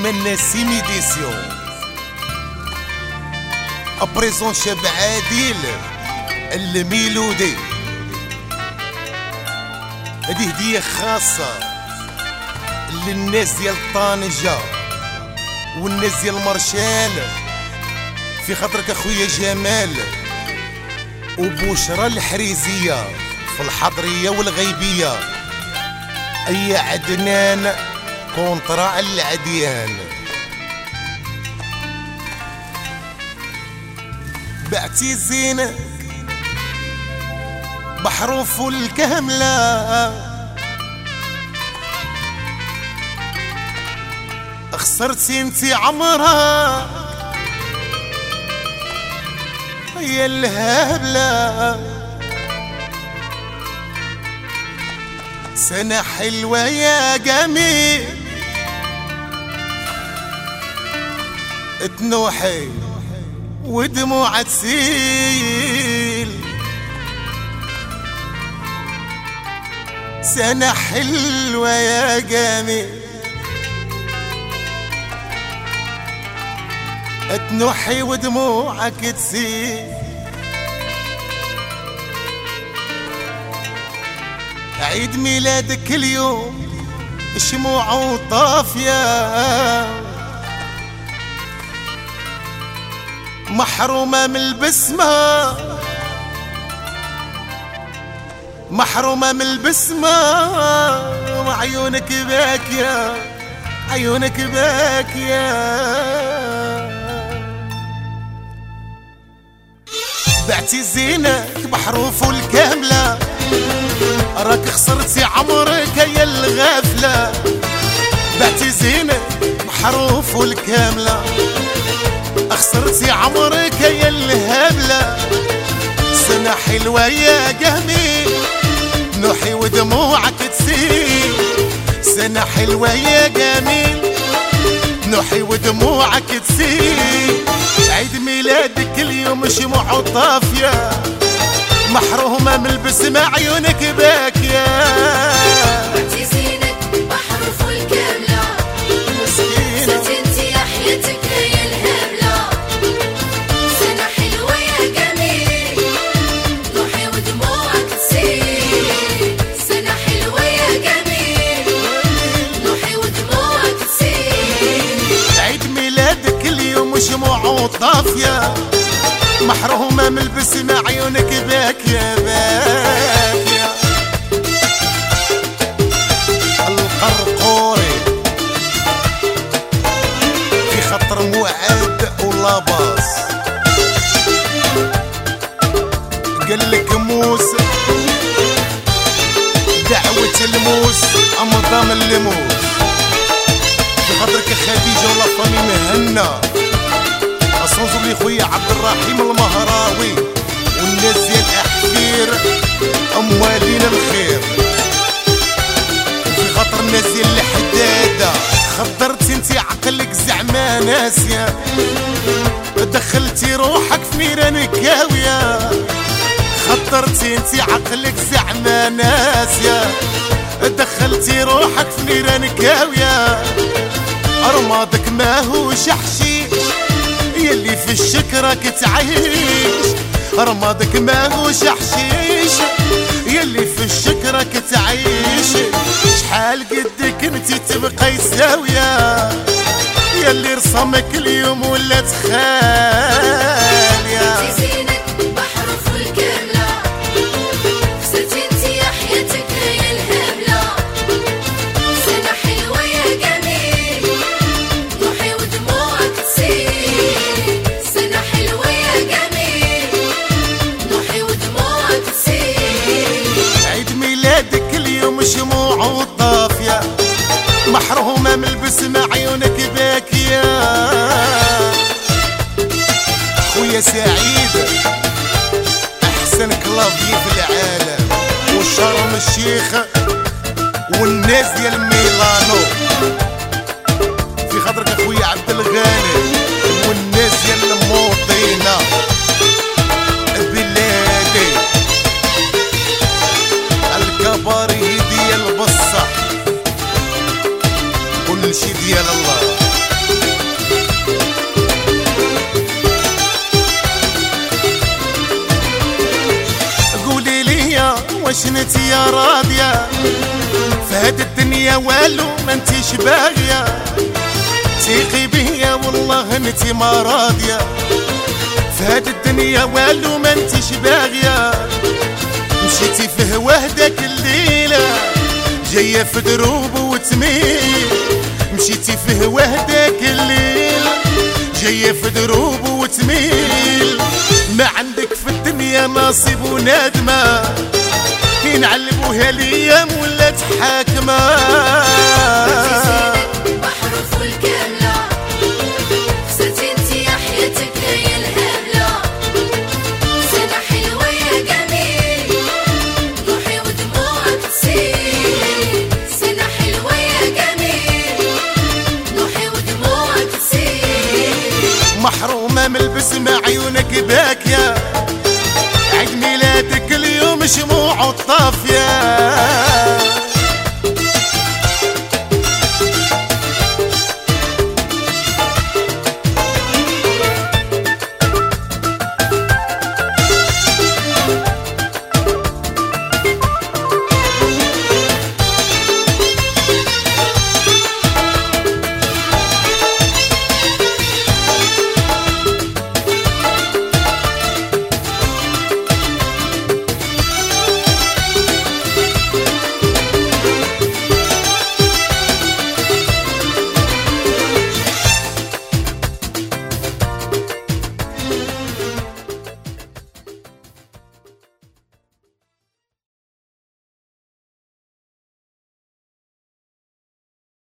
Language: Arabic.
يتمنى سيميديسيون ابريزون شاب عادل الميلودي. هذه هدية خاصة للناس ديال طنجة والناس ديال مرشال، في خاطرك اخويا جمال وبشرى الحريزية في الحضرية والغيبية. اي عدنان كونطرا العديان. بعتي زينك بحروف الكاملة، خسرتي انتي عمرها يا الهبلة. سنة حلوة يا جميل تنوحي ودموع تسيل. سنة حلوة يا جميل تنوحي ودموعك تسيل. عيد ميلادك اليوم شموع طافية، محرومة من البسمة، محرومة من البسمة، وعيونك باكية، عيونك باكية. بعتي زينك بحروفه الكاملة، راك خسرتي عمرك يا الغافلة. بعتي زينك بحروفه الكاملة، خسرتي عمرك يا الهبلة. سنة حلوة يا جميل نوحي ودموعك تسيل. سنة حلوة يا جميل نوحي ودموعك تسيل. عيد ميلادك اليوم شموع طافية، محرومة من البسمة عيونك باكية. بعتي زينك بحروف الكاملة، صرت انتي يا حياتك يا الهبلة. سنة حلوة يا جميل نوحي ودموعك تسيل. سنة حلوة يا جميل نوحي ودموعك تسيل. عيد ميلادك اليوم شموع طافية، محرومة من البسمة عيونك باكية باكية. القرقوري في خطر موعد ولاباس قالك موس دعوة الموس أمضام اللموس. في خاطرك خديجة ولا فامي مهنا، أصنصر لي خويا عبد الرحيم المهراوي والناس ديال الأحفير أموالين الخير. وفي خاطر الناس ديال الحدادة، خدرتي انتي عقلك زعما ناسية، دخلتي روحك في نيران كاوية. خدرتي انتي عقلك زعما ناسية، دخلتي روحك في نيران كاوية. أرماضك ماهوش حشيش يلي في الشكرك تعيش. رمادك ماهوش حشيش يلي في الشكرك تعيش. شحال قدك انتي تبقى ساوية يلي رسمك اليوم ولات خالية. بعتي زينك بحروف الكاملة، خسرتي انتي يا حياتك يا الهبلة. سنة حلوة يا جميل نوحي ودموعك تسيل. سنة حلوة يا جميل نوحي ودموعك تسيل. عيد ميلادك اليوم شموع طافية، محرومة من البسمة عيونك باكية. خويا سعيد أحسن كلافي في العالم وشرم الشيخ والناس ديال ميلانو. في خاطرك اخويا عبد الغالي والناس ديال الموطينة بلادي. الكباري ديال بصح كل شي ديال الله. واش انت يا راضية فهاد الدنيا والو ما انتيش باغية ثيقي بيا والله انت ما راضية فهاد الدنيا والو ما انتيش باغية مشيتي في هواه داك الليلة جاية في دروب وتميل مشيتي في هواه داك الليلة جاية في دروب وتميل ما عندك في الدنيا نصيب وندمة كي نعلبوها ليام ولا تحاكمة بحر فول كاملة خسرتي انتي يا حياتك هي الهبلة سنة حلوة يا جميل روحي ودموعك تسيل سنة حلوة يا جميل روحي ودموعك تسيل محرومة من البسمة عيونك باكية عيد ميلادك اليوم شموع وطافية